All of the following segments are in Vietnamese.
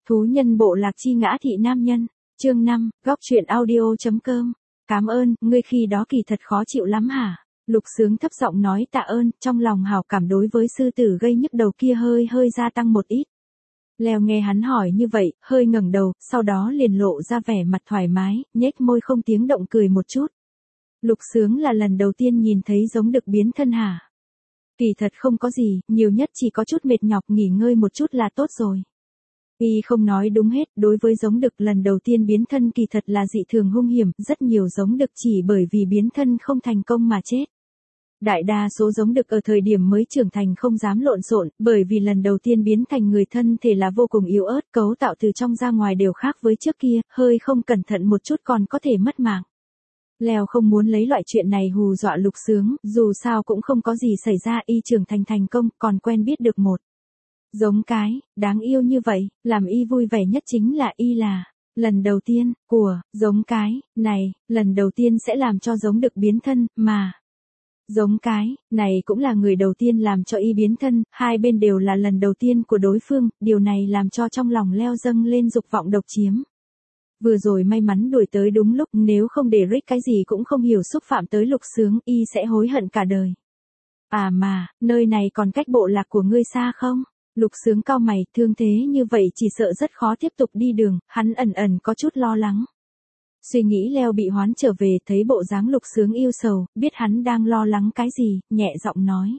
Thú nhân bộ lạc chi ngã thị nam nhân, chương 5, góc truyện audio.com. Cảm ơn, ngươi khi đó kỳ thật khó chịu lắm hả? Lục Sướng thấp giọng nói tạ ơn, trong lòng hảo cảm đối với sư tử gây nhức đầu kia hơi gia tăng một ít. Leo nghe hắn hỏi như vậy, hơi ngẩng đầu, sau đó liền lộ ra vẻ mặt thoải mái, nhếch môi không tiếng động cười một chút. Lục Sướng là lần đầu tiên nhìn thấy giống đực biến thân hả? Kỳ thật không có gì, nhiều nhất chỉ có chút mệt nhọc, nghỉ ngơi một chút là tốt rồi. Y không nói đúng hết, đối với giống đực lần đầu tiên biến thân kỳ thật là dị thường hung hiểm, rất nhiều giống đực chỉ bởi vì biến thân không thành công mà chết. Đại đa số giống đực ở thời điểm mới trưởng thành không dám lộn xộn, bởi vì lần đầu tiên biến thành người thân thể là vô cùng yếu ớt, cấu tạo từ trong ra ngoài đều khác với trước kia, hơi không cẩn thận một chút còn có thể mất mạng. Leo không muốn lấy loại chuyện này hù dọa Lục Sướng, dù sao cũng không có gì xảy ra, y trưởng thành thành công, còn quen biết được một giống cái, đáng yêu như vậy, làm y vui vẻ nhất chính là y là lần đầu tiên, của giống cái này, lần đầu tiên sẽ làm cho giống đực biến thân, mà giống cái này cũng là người đầu tiên làm cho y biến thân, hai bên đều là lần đầu tiên của đối phương, điều này làm cho trong lòng Leo dâng lên dục vọng độc chiếm. Vừa rồi may mắn đuổi tới đúng lúc, nếu không để Rick cái gì cũng không hiểu xúc phạm tới Lục Sướng, y sẽ hối hận cả đời. À mà, nơi này còn cách bộ lạc của ngươi xa không? Lục Sướng cau mày, thương thế như vậy chỉ sợ rất khó tiếp tục đi đường, hắn ẩn có chút lo lắng. Suy nghĩ Leo bị hoán trở về, thấy bộ dáng Lục Sướng yêu sầu, biết hắn đang lo lắng cái gì, nhẹ giọng nói.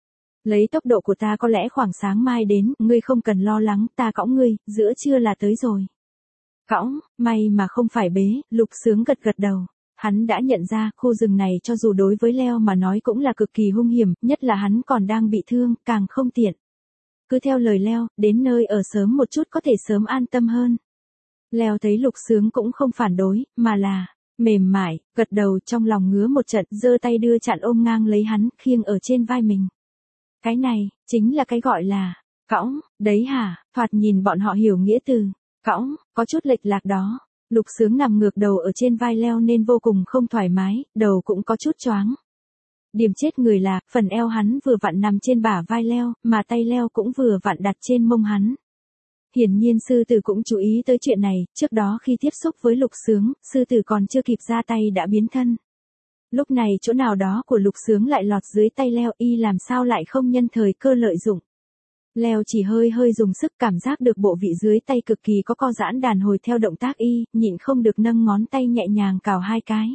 Lấy tốc độ của ta có lẽ khoảng sáng mai đến, ngươi không cần lo lắng, ta cõng ngươi, giữa trưa là tới rồi. Cõng, may mà không phải bế, Lục Sướng gật đầu. Hắn đã nhận ra, khu rừng này cho dù đối với Leo mà nói cũng là cực kỳ hung hiểm, nhất là hắn còn đang bị thương, càng không tiện. Cứ theo lời Leo, đến nơi ở sớm một chút có thể sớm an tâm hơn. Leo thấy Lục Sướng cũng không phản đối, mà là mềm mại, gật đầu, trong lòng ngứa một trận, giơ tay đưa chặn ôm ngang lấy hắn, khiêng ở trên vai mình. Cái này, chính là cái gọi là cõng, đấy hả? Thoạt nhìn bọn họ hiểu nghĩa từ cõng, có chút lệch lạc đó. Lục Sướng nằm ngược đầu ở trên vai Leo nên vô cùng không thoải mái, đầu cũng có chút choáng. Điểm chết người là, phần eo hắn vừa vặn nằm trên bả vai Leo, mà tay Leo cũng vừa vặn đặt trên mông hắn. Hiển nhiên sư tử cũng chú ý tới chuyện này, trước đó khi tiếp xúc với Lục Sướng, sư tử còn chưa kịp ra tay đã biến thân. Lúc này chỗ nào đó của Lục Sướng lại lọt dưới tay Leo, y làm sao lại không nhân thời cơ lợi dụng. Leo chỉ hơi dùng sức, cảm giác được bộ vị dưới tay cực kỳ có co giãn đàn hồi theo động tác y, nhịn không được nâng ngón tay nhẹ nhàng cào hai cái.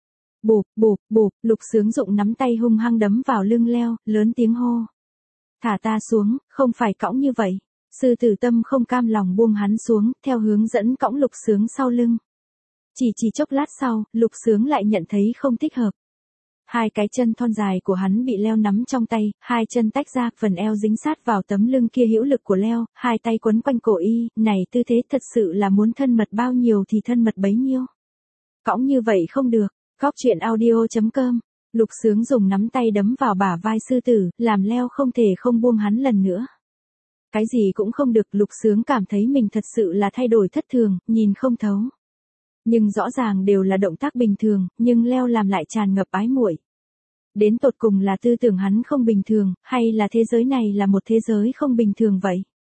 Bụp, Lục Sướng dụng nắm tay hung hăng đấm vào lưng Leo, lớn tiếng hô. Thả ta xuống, không phải cõng như vậy. Sư tử tâm không cam lòng buông hắn xuống, theo hướng dẫn cõng Lục Sướng sau lưng. Chỉ chốc lát sau, Lục Sướng lại nhận thấy không thích hợp. Hai cái chân thon dài của hắn bị Leo nắm trong tay, hai chân tách ra, phần eo dính sát vào tấm lưng kia hữu lực của Leo, hai tay quấn quanh cổ y, này tư thế thật sự là muốn thân mật bao nhiêu thì thân mật bấy nhiêu. Cõng như vậy không được. Góc truyện audio.com. Lục Sướng dùng nắm tay đấm vào bả vai sư tử, làm Leo không thể không buông hắn lần nữa. Cái gì cũng không được, Lục Sướng cảm thấy mình thật sự là thay đổi thất thường, nhìn không thấu. Nhưng rõ ràng đều là động tác bình thường, nhưng Leo làm lại tràn ngập ái muội. Đến tột cùng là tư tưởng hắn không bình thường, hay là thế giới này là một thế giới không bình thường vậy?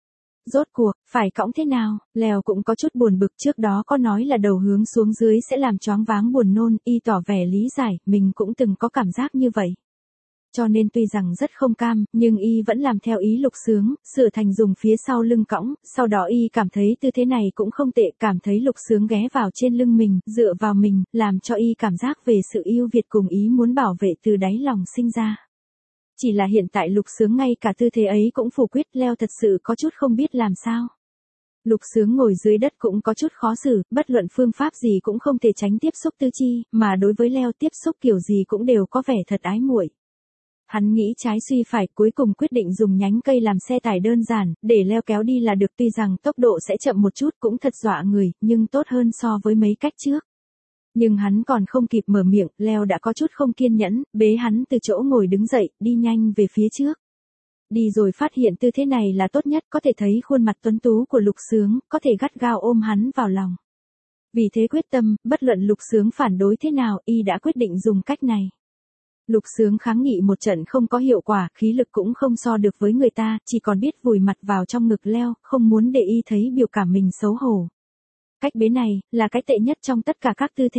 Rốt cuộc, phải cõng thế nào? Leo cũng có chút buồn bực, trước đó có nói là đầu hướng xuống dưới sẽ làm choáng váng buồn nôn, y tỏ vẻ lý giải, mình cũng từng có cảm giác như vậy. Cho nên tuy rằng rất không cam, nhưng y vẫn làm theo ý Lục Sướng, sửa thành dùng phía sau lưng cõng, sau đó y cảm thấy tư thế này cũng không tệ, cảm thấy Lục Sướng ghé vào trên lưng mình, dựa vào mình, làm cho y cảm giác về sự yêu Việt cùng ý muốn bảo vệ từ đáy lòng sinh ra. Chỉ là hiện tại Lục Sướng ngay cả tư thế ấy cũng phủ quyết, Leo thật sự có chút không biết làm sao. Lục Sướng ngồi dưới đất cũng có chút khó xử, bất luận phương pháp gì cũng không thể tránh tiếp xúc tư chi, mà đối với Leo tiếp xúc kiểu gì cũng đều có vẻ thật ái muội. Hắn nghĩ trái suy phải, cuối cùng quyết định dùng nhánh cây làm xe tải đơn giản, để Leo kéo đi là được, tuy rằng tốc độ sẽ chậm một chút cũng thật dọa người, nhưng tốt hơn so với mấy cách trước. Nhưng hắn còn không kịp mở miệng, Leo đã có chút không kiên nhẫn, bế hắn từ chỗ ngồi đứng dậy, đi nhanh về phía trước. Đi rồi phát hiện tư thế này là tốt nhất, có thể thấy khuôn mặt tuấn tú của Lục Sướng, có thể gắt gao ôm hắn vào lòng. Vì thế quyết tâm, bất luận Lục Sướng phản đối thế nào, y đã quyết định dùng cách này. Lục Sướng kháng nghị một trận không có hiệu quả, khí lực cũng không so được với người ta, chỉ còn biết vùi mặt vào trong ngực Leo, không muốn để y thấy biểu cảm mình xấu hổ. Cách bế này, là cái tệ nhất trong tất cả các tư thế.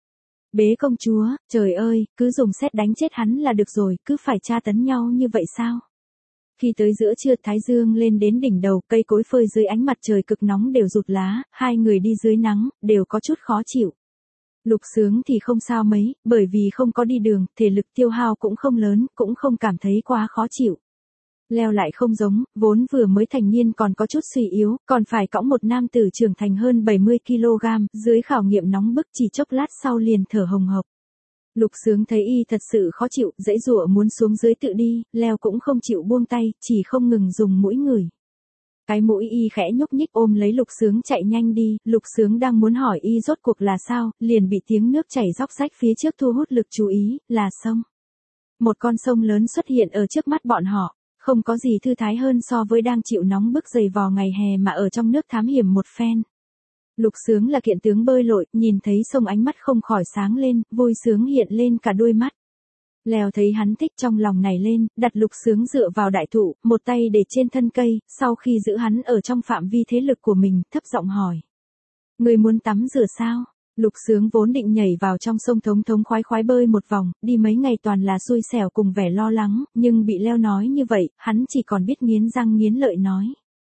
Bế công chúa, trời ơi, cứ dùng sét đánh chết hắn là được rồi, cứ phải tra tấn nhau như vậy sao? Khi tới giữa trưa thái dương lên đến đỉnh đầu, cây cối phơi dưới ánh mặt trời cực nóng đều rụt lá, hai người đi dưới nắng, đều có chút khó chịu. Lục Sướng thì không sao mấy, bởi vì không có đi đường, thể lực tiêu hao cũng không lớn, cũng không cảm thấy quá khó chịu. Leo lại không giống, vốn vừa mới thành niên còn có chút suy yếu, còn phải cõng một nam tử trưởng thành hơn 70 kg, dưới khảo nghiệm nóng bức chỉ chốc lát sau liền thở hồng hộc. Lục Sướng thấy y thật sự khó chịu, giãy giụa muốn xuống dưới tự đi, Leo cũng không chịu buông tay, chỉ không ngừng dùng mũi ngửi. Cái mũi y khẽ nhúc nhích ôm lấy Lục Sướng chạy nhanh đi, Lục Sướng đang muốn hỏi y rốt cuộc là sao, liền bị tiếng nước chảy róc rách phía trước thu hút lực chú ý, là sông. Một con sông lớn xuất hiện ở trước mắt bọn họ, không có gì thư thái hơn so với đang chịu nóng bức dày vò ngày hè mà ở trong nước thám hiểm một phen. Lục Sướng là kiện tướng bơi lội, nhìn thấy sông ánh mắt không khỏi sáng lên, vui sướng hiện lên cả đôi mắt. Leo thấy hắn thích trong lòng này lên, đặt Lục Sướng dựa vào đại thụ, một tay để trên thân cây, sau khi giữ hắn ở trong phạm vi thế lực của mình, thấp giọng hỏi. Người muốn tắm rửa sao? Lục Sướng vốn định nhảy vào trong sông thống thống khoái khoái bơi một vòng, đi mấy ngày toàn là xui xẻo cùng vẻ lo lắng, nhưng bị Leo nói như vậy, hắn chỉ còn biết nghiến răng nghiến lợi nói.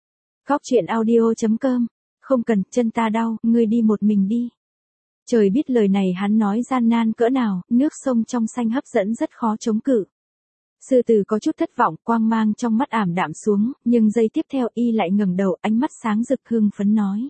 Góc truyện audio.com, không cần, chân ta đau, ngươi đi một mình đi. Trời biết lời này hắn nói gian nan cỡ nào, nước sông trong xanh hấp dẫn rất khó chống cự. Sư tử có chút thất vọng, quang mang trong mắt ảm đạm xuống, nhưng giây tiếp theo y lại ngẩng đầu, ánh mắt sáng rực hưng phấn nói.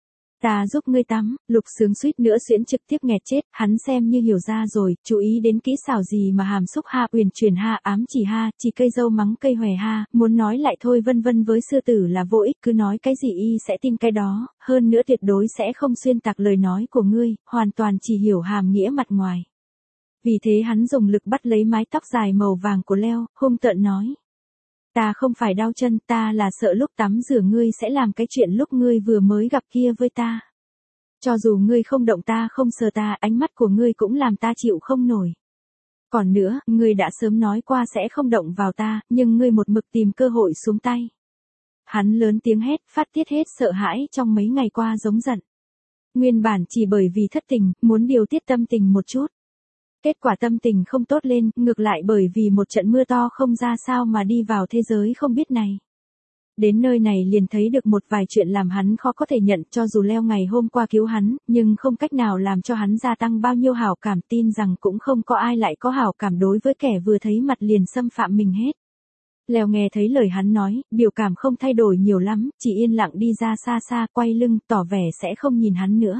Ta giúp ngươi tắm. Lục Sướng suýt nữa xuyễn trực tiếp nghẹt chết, hắn xem như hiểu ra rồi, chú ý đến kỹ xảo gì mà hàm xúc ha, uyển chuyển ha, ám chỉ ha, chỉ cây dâu mắng cây hòe ha, muốn nói lại thôi vân vân với sư tử là vô ích, cứ nói cái gì y sẽ tin cái đó, hơn nữa tuyệt đối sẽ không xuyên tạc lời nói của ngươi, hoàn toàn chỉ hiểu hàm nghĩa mặt ngoài. Vì thế hắn dùng lực bắt lấy mái tóc dài màu vàng của Leo, hung tợn nói. Ta không phải đau chân, ta là sợ lúc tắm rửa ngươi sẽ làm cái chuyện lúc ngươi vừa mới gặp kia với ta. Cho dù ngươi không động ta không sờ ta, ánh mắt của ngươi cũng làm ta chịu không nổi. Còn nữa, ngươi đã sớm nói qua sẽ không động vào ta, nhưng ngươi một mực tìm cơ hội xuống tay. Hắn lớn tiếng hét, phát tiết hết sợ hãi trong mấy ngày qua giống giận. Nguyên bản chỉ bởi vì thất tình, muốn điều tiết tâm tình một chút. Kết quả tâm tình không tốt lên, ngược lại bởi vì một trận mưa to không ra sao mà đi vào thế giới không biết này. Đến nơi này liền thấy được một vài chuyện làm hắn khó có thể nhận, cho dù Leo ngày hôm qua cứu hắn, nhưng không cách nào làm cho hắn gia tăng bao nhiêu hảo cảm, tin rằng cũng không có ai lại có hảo cảm đối với kẻ vừa thấy mặt liền xâm phạm mình hết. Leo nghe thấy lời hắn nói, biểu cảm không thay đổi nhiều lắm, chỉ yên lặng đi ra xa xa, quay lưng, tỏ vẻ sẽ không nhìn hắn nữa.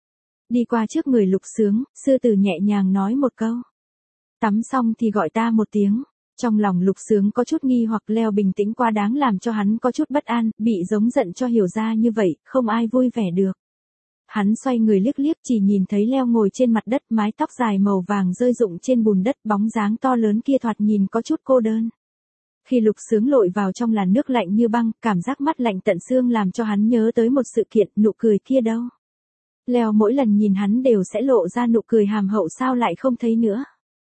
Đi qua trước người Lục Sướng, sư tử nhẹ nhàng nói một câu. Tắm xong thì gọi ta một tiếng. Trong lòng Lục Sướng có chút nghi hoặc, Leo bình tĩnh quá đáng làm cho hắn có chút bất an, bị giống giận cho hiểu ra như vậy, không ai vui vẻ được. Hắn xoay người liếc liếc chỉ nhìn thấy Leo ngồi trên mặt đất, mái tóc dài màu vàng rơi rụng trên bùn đất, bóng dáng to lớn kia thoạt nhìn có chút cô đơn. Khi Lục Sướng lội vào trong làn nước lạnh như băng, cảm giác mát lạnh tận xương làm cho hắn nhớ tới một sự kiện, nụ cười kia đâu. Leo mỗi lần nhìn hắn đều sẽ lộ ra nụ cười hàm hậu, sao lại không thấy nữa.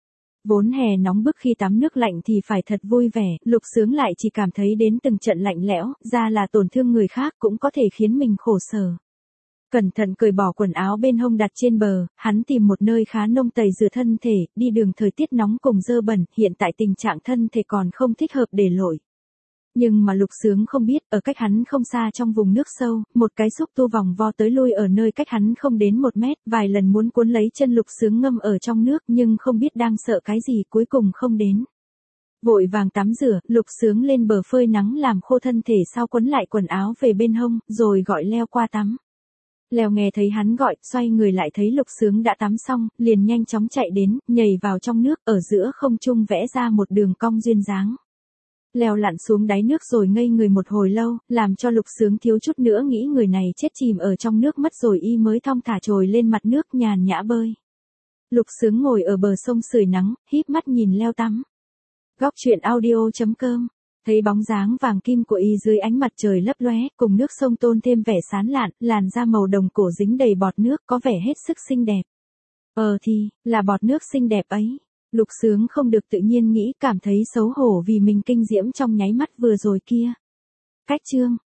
Vốn hè nóng bức khi tắm nước lạnh thì phải thật vui vẻ, Lục Sướng lại chỉ cảm thấy đến từng trận lạnh lẽo, ra là tổn thương người khác cũng có thể khiến mình khổ sở. Cẩn thận cởi bỏ quần áo bên hông đặt trên bờ, hắn tìm một nơi khá nông tẩy rửa thân thể, đi đường thời tiết nóng cùng dơ bẩn, hiện tại tình trạng thân thể còn không thích hợp để lội. Nhưng mà Lục Sướng không biết, ở cách hắn không xa trong vùng nước sâu, một cái xúc tu vòng vo tới lui ở nơi cách hắn không đến 1 mét, vài lần muốn cuốn lấy chân Lục Sướng ngâm ở trong nước nhưng không biết đang sợ cái gì, cuối cùng không đến. Vội vàng tắm rửa, Lục Sướng lên bờ phơi nắng làm khô thân thể, sau quấn lại quần áo về bên hông, rồi gọi Leo qua tắm. Leo nghe thấy hắn gọi, xoay người lại thấy Lục Sướng đã tắm xong, liền nhanh chóng chạy đến, nhảy vào trong nước, ở giữa không trung vẽ ra một đường cong duyên dáng. Leo lặn xuống đáy nước rồi ngây người một hồi lâu, làm cho Lục Sướng thiếu chút nữa nghĩ người này chết chìm ở trong nước mất rồi, y mới thong thả trồi lên mặt nước nhàn nhã bơi. Lục Sướng ngồi ở bờ sông sưởi nắng, híp mắt nhìn Leo tắm. Góc truyện audio.com, thấy bóng dáng vàng kim của y dưới ánh mặt trời lấp lóe, cùng nước sông tôn thêm vẻ sán lạn, làn da màu đồng cổ dính đầy bọt nước, có vẻ hết sức xinh đẹp. Thì, là bọt nước xinh đẹp ấy. Lục Sướng không được tự nhiên nghĩ, cảm thấy xấu hổ vì mình kinh diễm trong nháy mắt vừa rồi kia. Cách chương